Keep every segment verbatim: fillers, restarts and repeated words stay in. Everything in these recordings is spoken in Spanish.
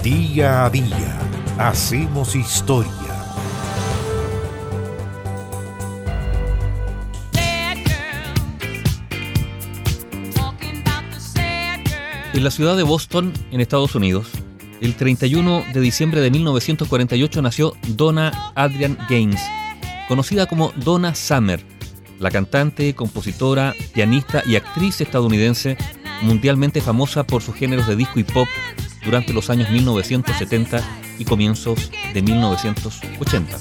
Día a día hacemos historia. En la ciudad de Boston, en Estados Unidos, el treinta y uno de diciembre de mil novecientos cuarenta y ocho nació Donna Adrienne Gaines, conocida como Donna Summer, la cantante, compositora, pianista y actriz estadounidense mundialmente famosa por sus géneros de disco y pop durante los años mil novecientos setenta y comienzos de mil novecientos ochenta.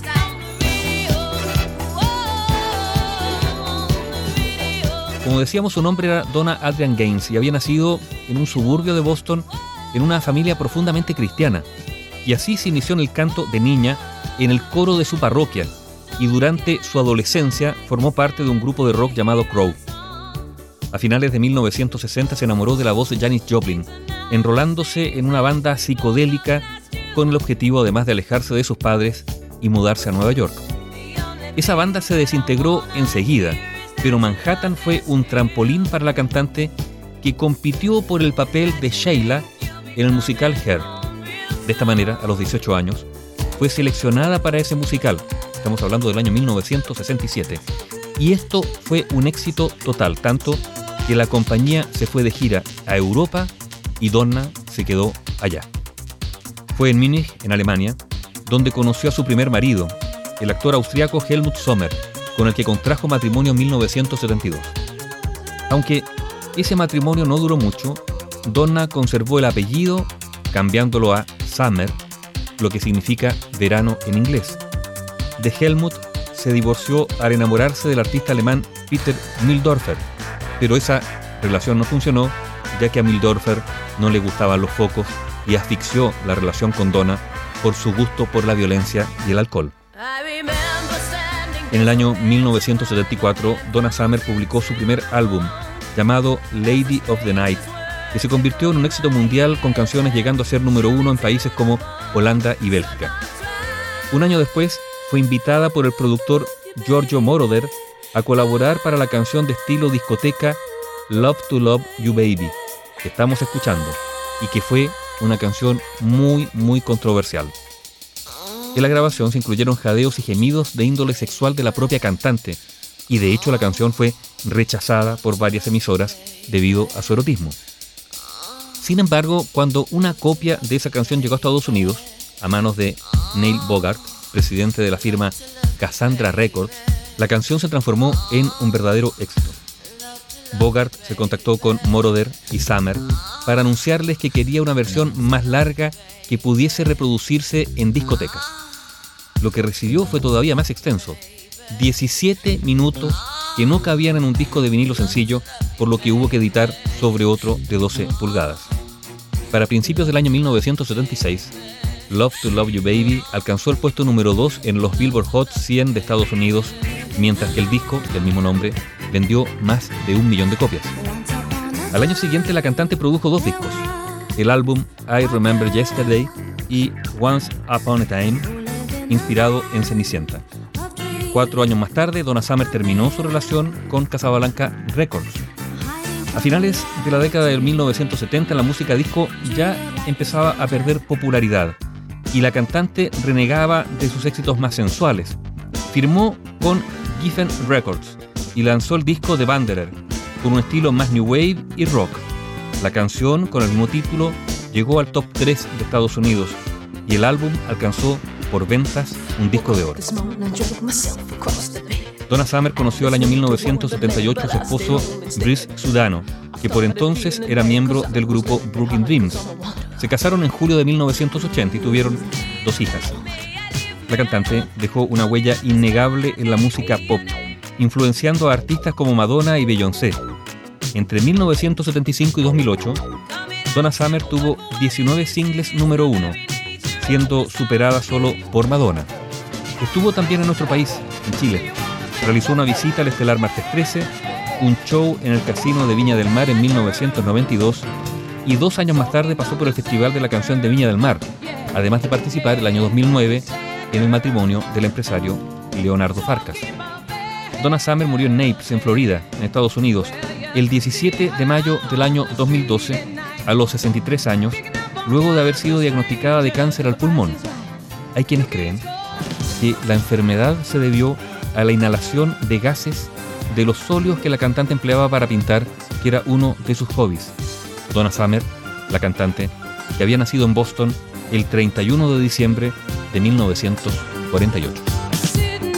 Como decíamos, su nombre era Donna Adrienne Gaines y había nacido en un suburbio de Boston en una familia profundamente cristiana. Y así se inició en el canto de niña en el coro de su parroquia y durante su adolescencia formó parte de un grupo de rock llamado Crow. A finales de mil novecientos sesenta se enamoró de la voz de Janis Joplin, enrolándose en una banda psicodélica con el objetivo además de alejarse de sus padres y mudarse a Nueva York. Esa banda se desintegró enseguida, pero Manhattan fue un trampolín para la cantante que compitió por el papel de Sheila en el musical Hair. De esta manera, a los dieciocho años, fue seleccionada para ese musical. Estamos hablando del año mil novecientos sesenta y siete. Y esto fue un éxito total, tanto que la compañía se fue de gira a Europa y Donna se quedó allá. Fue en Múnich, en Alemania, donde conoció a su primer marido, el actor austriaco Helmut Sommer, con el que contrajo matrimonio en mil novecientos setenta y dos. Aunque ese matrimonio no duró mucho, Donna conservó el apellido cambiándolo a Summer, lo que significa verano en inglés. De Helmut se divorció al enamorarse del artista alemán Peter Mühldorfer, pero esa relación no funcionó, ya que a Mühldorfer no le gustaban los focos y asfixió la relación con Donna por su gusto por la violencia y el alcohol. En el año mil novecientos setenta y cuatro, Donna Summer publicó su primer álbum, llamado Lady of the Night, que se convirtió en un éxito mundial con canciones llegando a ser número uno en países como Holanda y Bélgica. Un año después, fue invitada por el productor Giorgio Moroder a colaborar para la canción de estilo discoteca Love to Love You Baby, que estamos escuchando, y que fue una canción muy, muy controversial. En la grabación se incluyeron jadeos y gemidos de índole sexual de la propia cantante, y de hecho la canción fue rechazada por varias emisoras debido a su erotismo. Sin embargo, cuando una copia de esa canción llegó a Estados Unidos, a manos de Neil Bogart, presidente de la firma Cassandra Records, la canción se transformó en un verdadero éxito. Bogart se contactó con Moroder y Summer para anunciarles que quería una versión más larga que pudiese reproducirse en discotecas. Lo que recibió fue todavía más extenso, diecisiete minutos que no cabían en un disco de vinilo sencillo, por lo que hubo que editar sobre otro de doce pulgadas. Para principios del año mil novecientos setenta y seis, Love to Love You Baby alcanzó el puesto número dos en los Billboard Hot cien de Estados Unidos, mientras que el disco, del mismo nombre, vendió más de un millón de copias. Al año siguiente, la cantante produjo dos discos, el álbum I Remember Yesterday y Once Upon a Time, inspirado en Cenicienta. Cuatro años más tarde, Donna Summer terminó su relación con Casablanca Records. A finales de la década de mil novecientos setenta, la música disco ya empezaba a perder popularidad y la cantante renegaba de sus éxitos más sensuales. Firmó con Geffen Records y lanzó el disco The Wanderer, con un estilo más new wave y rock. La canción, con el mismo título, llegó al top tres de Estados Unidos y el álbum alcanzó por ventas un disco de oro. Donna Summer conoció el año mil novecientos setenta y ocho a su esposo Brice Sudano, que por entonces era miembro del grupo Brooklyn Dreams. Se casaron en julio de mil novecientos ochenta y tuvieron dos hijas. La cantante dejó una huella innegable en la música pop, influenciando a artistas como Madonna y Beyoncé. Entre mil novecientos setenta y cinco y dos mil ocho, Donna Summer tuvo diecinueve singles número uno, siendo superada solo por Madonna. Estuvo también en nuestro país, en Chile. Realizó una visita al estelar martes trece, un show en el Casino de Viña del Mar en mil novecientos noventa y dos y dos años más tarde pasó por el Festival de la Canción de Viña del Mar, además de participar el año dos mil nueve en el matrimonio del empresario Leonardo Farcas. Donna Summer murió en Naples, en Florida, en Estados Unidos, el diecisiete de mayo del año dos mil doce, a los sesenta y tres años, luego de haber sido diagnosticada de cáncer al pulmón. Hay quienes creen que la enfermedad se debió a la inhalación de gases de los óleos que la cantante empleaba para pintar, que era uno de sus hobbies. Donna Summer, la cantante, que había nacido en Boston el treinta y uno de diciembre de mil novecientos cuarenta y ocho.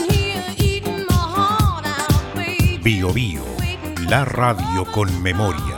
Bio Bio, la radio con memoria.